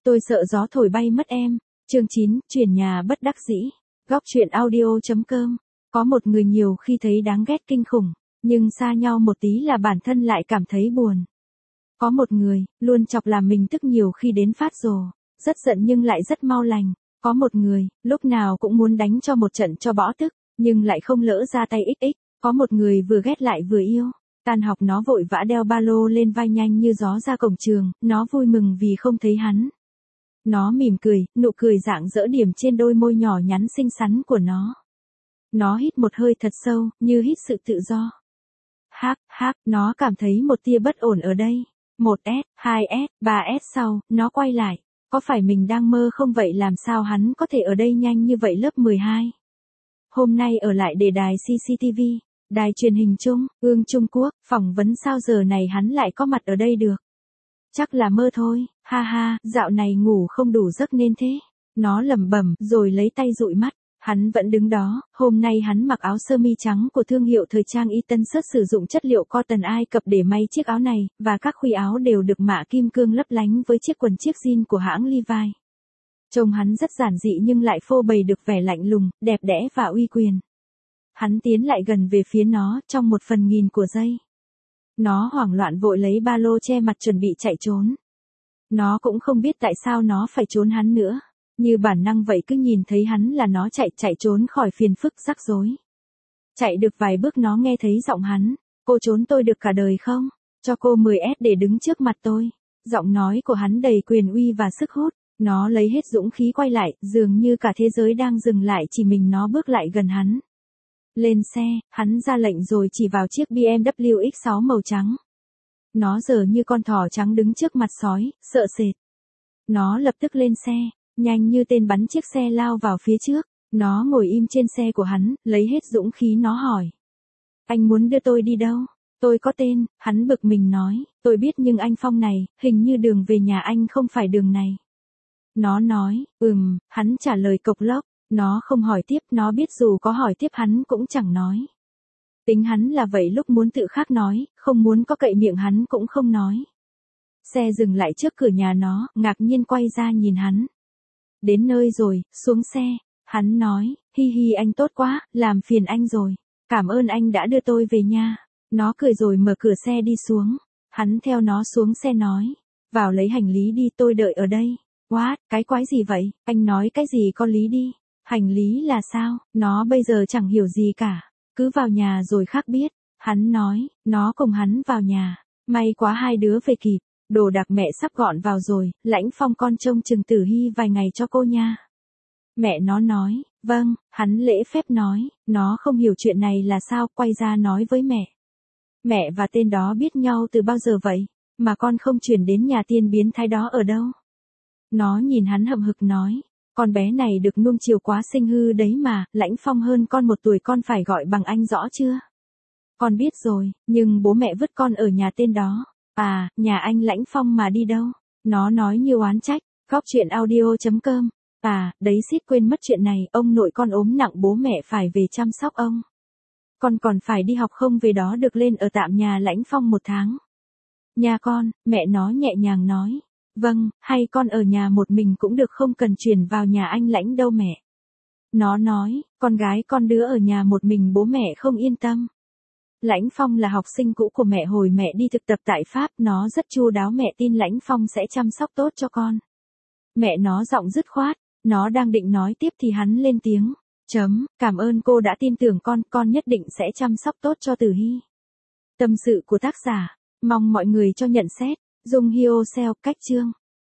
Tôi sợ gió thổi bay mất em. Chương 9, chuyển nhà bất đắc dĩ. Góc truyện audio.com. Có một người nhiều khi thấy đáng ghét kinh khủng, nhưng xa nhau một tí là bản thân lại cảm thấy buồn. Có một người, luôn chọc làm mình tức nhiều khi đến phát rồ, rất giận nhưng lại rất mau lành. Có một người, lúc nào cũng muốn đánh cho một trận cho bỏ tức, nhưng lại không lỡ ra tay XX. Có một người vừa ghét lại vừa yêu. Tan học nó vội vã đeo ba lô lên vai nhanh như gió ra cổng trường, nó vui mừng vì không thấy hắn. Nó mỉm cười, nụ cười rạng rỡ điểm trên đôi môi nhỏ nhắn xinh xắn của nó. Nó hít một hơi thật sâu, như hít sự tự do. Nó cảm thấy một tia bất ổn ở đây. 1S, 2S, 3S sau, nó quay lại. Có phải mình đang mơ không vậy, làm sao hắn có thể ở đây nhanh như vậy? Lớp 12. Hôm nay ở lại để đài CCTV, đài truyền hình Trung Quốc, phỏng vấn sao giờ này hắn lại có mặt ở đây được. Chắc là mơ thôi, ha ha, dạo này ngủ không đủ giấc nên thế. Nó lẩm bẩm, rồi lấy tay dụi mắt. Hắn vẫn đứng đó, hôm nay hắn mặc áo sơ mi trắng của thương hiệu thời trang Eton Search, sử dụng chất liệu cotton Ai Cập để may chiếc áo này, và các khuy áo đều được mạ kim cương lấp lánh với chiếc quần chiếc jean của hãng Levi. Trông hắn rất giản dị nhưng lại phô bày được vẻ lạnh lùng, đẹp đẽ và uy quyền. Hắn tiến lại gần về phía nó, trong 1/1000 của giây. Nó hoảng loạn vội lấy ba lô che mặt chuẩn bị chạy trốn. Nó cũng không biết tại sao nó phải trốn hắn nữa. Như bản năng vậy, cứ nhìn thấy hắn là nó chạy trốn khỏi phiền phức rắc rối. Chạy được vài bước nó nghe thấy giọng hắn. Cô trốn tôi được cả đời không? Cho cô 10S để đứng trước mặt tôi. Giọng nói của hắn đầy quyền uy và sức hút. Nó lấy hết dũng khí quay lại, dường như cả thế giới đang dừng lại chỉ mình nó bước lại gần hắn. Lên xe, hắn ra lệnh rồi chỉ vào chiếc BMW X6 màu trắng. Nó giờ như con thỏ trắng đứng trước mặt sói, sợ sệt. Nó lập tức lên xe, nhanh như tên bắn chiếc xe lao vào phía trước. Nó ngồi im trên xe của hắn, lấy hết dũng khí nó hỏi. Anh muốn đưa tôi đi đâu? Tôi có tên, hắn bực mình nói, tôi biết nhưng anh Phong này, hình như đường về nhà anh không phải đường này. Nó nói, hắn trả lời cộc lốc. Nó không hỏi tiếp, nó biết dù có hỏi tiếp hắn cũng chẳng nói. Tính hắn là vậy, lúc muốn tự khắc nói, không muốn có cậy miệng hắn cũng không nói. Xe dừng lại trước cửa nhà nó, ngạc nhiên quay ra nhìn hắn. Đến nơi rồi, xuống xe. Hắn nói, hi hi anh tốt quá, làm phiền anh rồi. Cảm ơn anh đã đưa tôi về nhà. Nó cười rồi mở cửa xe đi xuống. Hắn theo nó xuống xe nói, vào lấy hành lý đi, tôi đợi ở đây. What, cái quái gì vậy? Anh nói cái gì có lý đi. Hành lý là sao? Nó bây giờ chẳng hiểu gì cả. Cứ vào nhà rồi khác biết. Hắn nói, nó cùng hắn vào nhà. May quá hai đứa về kịp. Đồ đạc mẹ sắp gọn vào rồi, Lãnh Phong con trông chừng Tử Hy vài ngày cho cô nha. Mẹ nó nói, vâng, hắn lễ phép nói, nó không hiểu chuyện này là sao, quay ra nói với mẹ. Mẹ và tên đó biết nhau từ bao giờ vậy, mà con không chuyển đến nhà tiên biến thái đó ở đâu. Nó nhìn hắn hậm hực nói, con bé này được nuông chiều quá xinh hư đấy mà, Lãnh Phong hơn con 1 tuổi, con phải gọi bằng anh rõ chưa? Con biết rồi, nhưng bố mẹ vứt con ở nhà tên đó. À, nhà anh Lãnh Phong mà đi đâu? Nó nói như oán trách. Góc truyện audio.com. À, đấy suýt quên mất chuyện này, ông nội con ốm nặng, bố mẹ phải về chăm sóc ông. Con còn phải đi học, không về đó được, lên ở tạm nhà Lãnh Phong 1 tháng. Nhà con, mẹ nó nhẹ nhàng nói. Vâng, hay con ở nhà một mình cũng được, không cần chuyển vào nhà anh Lãnh đâu mẹ. Nó nói, con gái con đứa ở nhà một mình bố mẹ không yên tâm. Lãnh Phong là học sinh cũ của mẹ hồi mẹ đi thực tập tại Pháp, nó rất chu đáo, mẹ tin Lãnh Phong sẽ chăm sóc tốt cho con. Mẹ nó giọng dứt khoát, nó đang định nói tiếp thì hắn lên tiếng. Cảm ơn cô đã tin tưởng con nhất định sẽ chăm sóc tốt cho Tử Hy. Tâm sự của tác giả, mong mọi người cho nhận xét. Dung Hyo Seo, cách chương.